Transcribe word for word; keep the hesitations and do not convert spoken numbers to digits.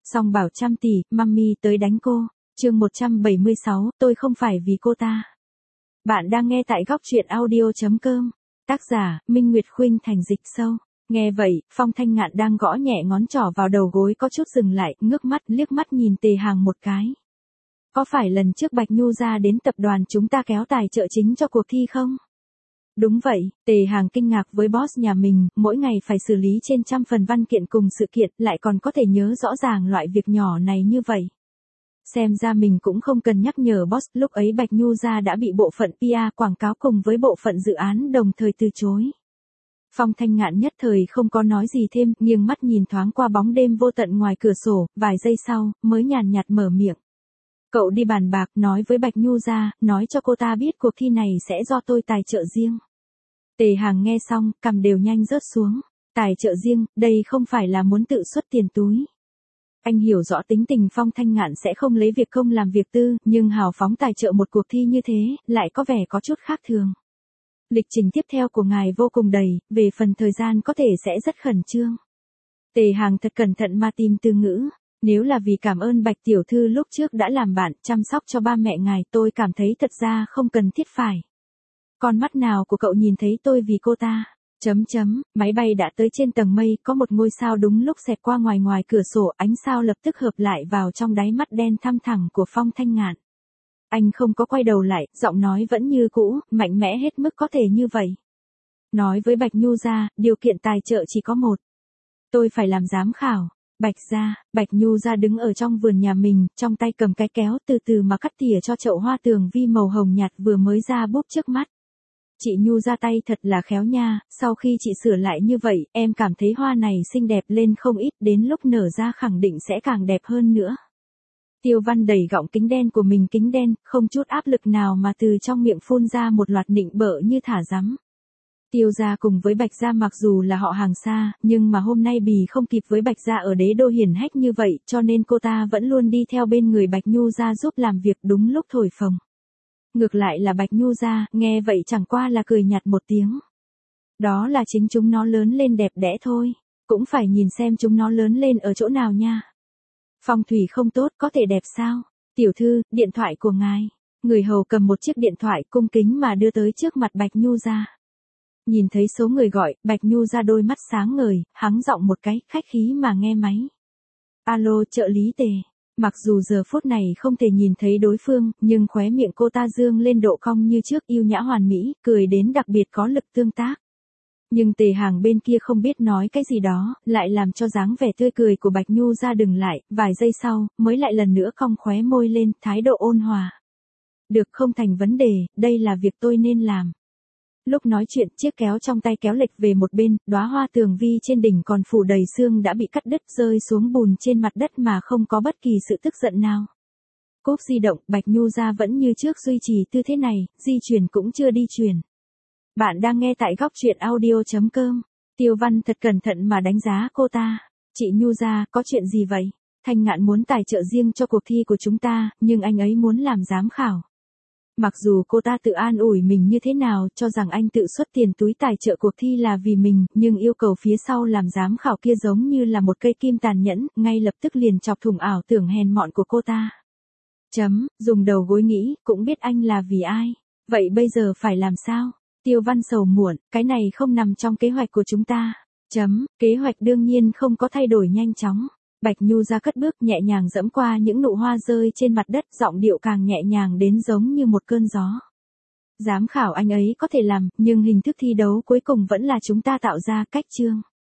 Song bảo trăm tỷ, mummy tới đánh cô. Chương một trăm bảy mươi sáu, tôi không phải vì cô ta. Bạn đang nghe tại góc truyện audio chấm com. Tác giả, Minh Nguyệt Khuynh thành dịch sâu. Nghe vậy, Phong Thanh Ngạn đang gõ nhẹ ngón trỏ vào đầu gối có chút dừng lại, ngước mắt, liếc mắt nhìn Tề Hàng một cái. Có phải lần trước Bạch Nhu ra đến tập đoàn chúng ta kéo tài trợ chính cho cuộc thi không? Đúng vậy, Tề Hàng kinh ngạc với boss nhà mình, mỗi ngày phải xử lý trên trăm phần văn kiện cùng sự kiện, lại còn có thể nhớ rõ ràng loại việc nhỏ này như vậy. Xem ra mình cũng không cần nhắc nhở boss, lúc ấy Bạch Nhu ra đã bị bộ phận pê e quảng cáo cùng với bộ phận dự án đồng thời từ chối. Phong Thanh Ngạn nhất thời không có nói gì thêm, nghiêng mắt nhìn thoáng qua bóng đêm vô tận ngoài cửa sổ, vài giây sau, mới nhàn nhạt mở miệng. Cậu đi bàn bạc, nói với Bạch Nhu ra, nói cho cô ta biết cuộc thi này sẽ do tôi tài trợ riêng. Tề Hàng nghe xong, cằm đều nhanh rớt xuống. Tài trợ riêng, đây không phải là muốn tự xuất tiền túi. Anh hiểu rõ tính tình Phong Thanh Ngạn sẽ không lấy việc công làm việc tư, nhưng hào phóng tài trợ một cuộc thi như thế, lại có vẻ có chút khác thường. Lịch trình tiếp theo của ngài vô cùng đầy, về phần thời gian có thể sẽ rất khẩn trương. Tề Hàng thật cẩn thận mà tìm từ ngữ. Nếu là vì cảm ơn Bạch tiểu thư lúc trước đã làm bạn, chăm sóc cho ba mẹ ngài, tôi cảm thấy thật ra không cần thiết phải. Con mắt nào của cậu nhìn thấy tôi vì cô ta? Chấm chấm, máy bay đã tới trên tầng mây, có một ngôi sao đúng lúc xẹt qua ngoài ngoài cửa sổ, ánh sao lập tức hợp lại vào trong đáy mắt đen thăm thẳng của Phong Thanh Ngạn. Anh không có quay đầu lại, giọng nói vẫn như cũ, mạnh mẽ hết mức có thể như vậy. Nói với Bạch Nhu ra, điều kiện tài trợ chỉ có một. Tôi phải làm giám khảo. Bạch gia, Bạch Nhu ra đứng ở trong vườn nhà mình, trong tay cầm cái kéo từ từ mà cắt tỉa cho chậu hoa tường vi màu hồng nhạt vừa mới ra búp trước mắt. Chị Nhu ra tay thật là khéo nha, sau khi chị sửa lại như vậy, em cảm thấy hoa này xinh đẹp lên không ít, đến lúc nở ra khẳng định sẽ càng đẹp hơn nữa. Tiêu Văn đẩy gọng kính đen của mình kính đen, không chút áp lực nào mà từ trong miệng phun ra một loạt nịnh bợ như thả rắm. Tiêu gia cùng với Bạch gia mặc dù là họ hàng xa, nhưng mà hôm nay Bì không kịp với Bạch gia ở đế đô hiển hách như vậy, cho nên cô ta vẫn luôn đi theo bên người Bạch Nhu gia giúp làm việc đúng lúc thổi phồng. Ngược lại là Bạch Nhu gia, nghe vậy chẳng qua là cười nhạt một tiếng. Đó là chính chúng nó lớn lên đẹp đẽ thôi, cũng phải nhìn xem chúng nó lớn lên ở chỗ nào nha. Phong thủy không tốt có thể đẹp sao? Tiểu thư, điện thoại của ngài. Người hầu cầm một chiếc điện thoại cung kính mà đưa tới trước mặt Bạch Nhu gia. Nhìn thấy số người gọi, Bạch Nhu ra đôi mắt sáng ngời, hắng giọng một cái, khách khí mà nghe máy. Alo, trợ lý Tề. Mặc dù giờ phút này không thể nhìn thấy đối phương, nhưng khóe miệng cô ta dương lên độ cong như trước, yêu nhã hoàn mỹ, cười đến đặc biệt có lực tương tác. Nhưng Tề Hàng bên kia không biết nói cái gì đó, lại làm cho dáng vẻ tươi cười của Bạch Nhu ra dừng lại, vài giây sau, mới lại lần nữa cong khóe môi lên, thái độ ôn hòa. Được, không thành vấn đề, đây là việc tôi nên làm. Lúc nói chuyện, chiếc kéo trong tay kéo lệch về một bên, đóa hoa tường vi trên đỉnh còn phủ đầy sương đã bị cắt đứt rơi xuống bùn trên mặt đất mà không có bất kỳ sự tức giận nào. Cốp di động, Bạch Nhu ra vẫn như trước duy trì tư thế này, di chuyển cũng chưa đi chuyển. Bạn đang nghe tại góc truyện audio chấm com. Tiêu Văn thật cẩn thận mà đánh giá cô ta. Chị Nhu ra, có chuyện gì vậy? Thanh Ngạn muốn tài trợ riêng cho cuộc thi của chúng ta, nhưng anh ấy muốn làm giám khảo. Mặc dù cô ta tự an ủi mình như thế nào, cho rằng anh tự xuất tiền túi tài trợ cuộc thi là vì mình, nhưng yêu cầu phía sau làm giám khảo kia giống như là một cây kim tàn nhẫn, ngay lập tức liền chọc thủng ảo tưởng hèn mọn của cô ta. Chấm, dùng đầu gối nghĩ, cũng biết anh là vì ai. Vậy bây giờ phải làm sao? Tiêu Văn sầu muộn, cái này không nằm trong kế hoạch của chúng ta. Chấm, kế hoạch đương nhiên không có thay đổi nhanh chóng. Bạch Nhu ra cất bước nhẹ nhàng dẫm qua những nụ hoa rơi trên mặt đất, giọng điệu càng nhẹ nhàng đến giống như một cơn gió. Giám khảo anh ấy có thể làm, nhưng hình thức thi đấu cuối cùng vẫn là chúng ta tạo ra, cách chương.